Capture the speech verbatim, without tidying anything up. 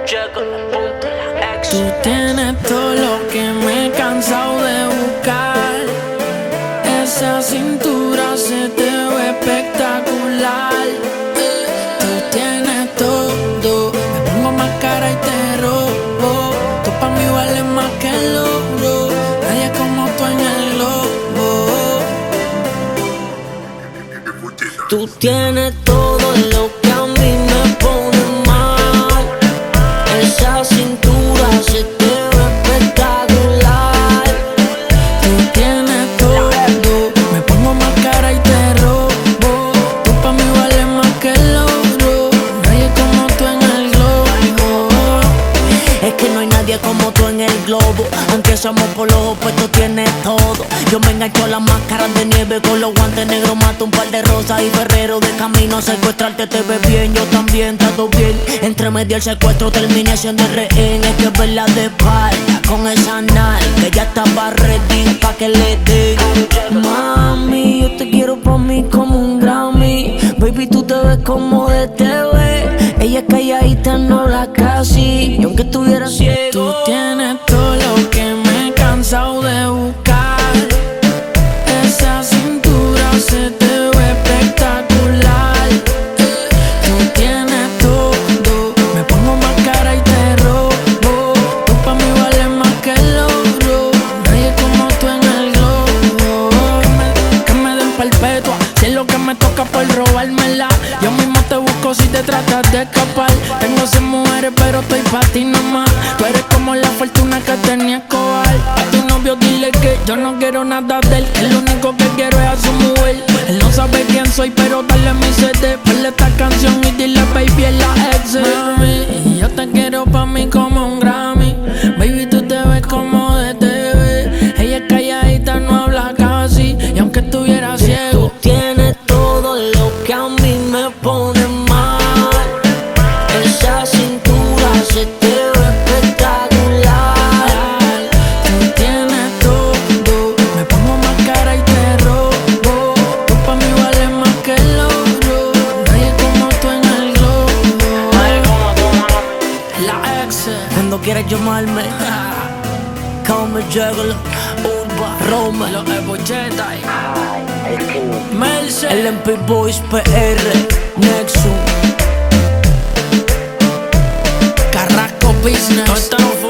Tú tienes todo lo que me he cansado de buscar. Esa cintura se te ve espectacular. Tú tienes todo, me pongo más cara y te robo. Tú pa' mí vales más que el oro. Nadie como tú en el globo. Tú tienes todo lo que a mí me pone mal. Esa cintura se te ve espectacular. Tú tienes todo, me pongo más cara y te robo. Tú pa' mí vales más que el oro. Nadie como tú en el globo. Es que no hay nadie como tú en el globo. Aunque somos por los opuestos, tienes todo. Yo me engancho las máscaras de nieve con los guantes negros. Mato un par de rosas y ferrero de camino a secuestrarte. Te ves bien, yo también trato bien. Entre medio el secuestro terminé siendo rehén. Es que verla de espalda con esa nalga, que ya estaba ready pa' que le dé. Mami, yo te quiero pa' mí como un Grammy. Baby, tú te ves como de T V. Ella es calladita, no la casi. Y aunque estuviera ciego, tú tienes todo lo que me he cansado de buscar. Esa cintura se te ve espectacular. Tú tienes todo, me pongo más cara y te robo. Tú pa' mí vales más que el oro. Nadie como tú en el globo. Que me, que me den perpetua, si es lo que me toca por robármela. Yo mismo te busco si te tratas de escapar. Tengo cien mujeres pero estoy pa' ti nomás. Tú eres como la fortuna que tenía Escobar. A tu novio dile que yo no quiero nada de él, que lo único que quiero es a su mujer. Él no sabe quién soy pero dale mi C D. Ponle esta canción y dile baby es la ex. Mami, yo te quiero pa' mí como un Grammy. Baby, tú te ves como de T V. Ella es calladita, no habla casi. Y aunque estuviera ciego, tú tienes todo lo que a mí me pone mal. Esa cintura se te ve espectacular. Tú tienes todo, me pongo más cara y te robo. Tú pa' mí vales más que el oro. Nadie como tú en el globo. La ex. Cuando quieras llamarme, come Juggalo, Urba, Roma, Los Evo Jedi, Merce, L M P Boys P R, Nexus, Carrasco Business.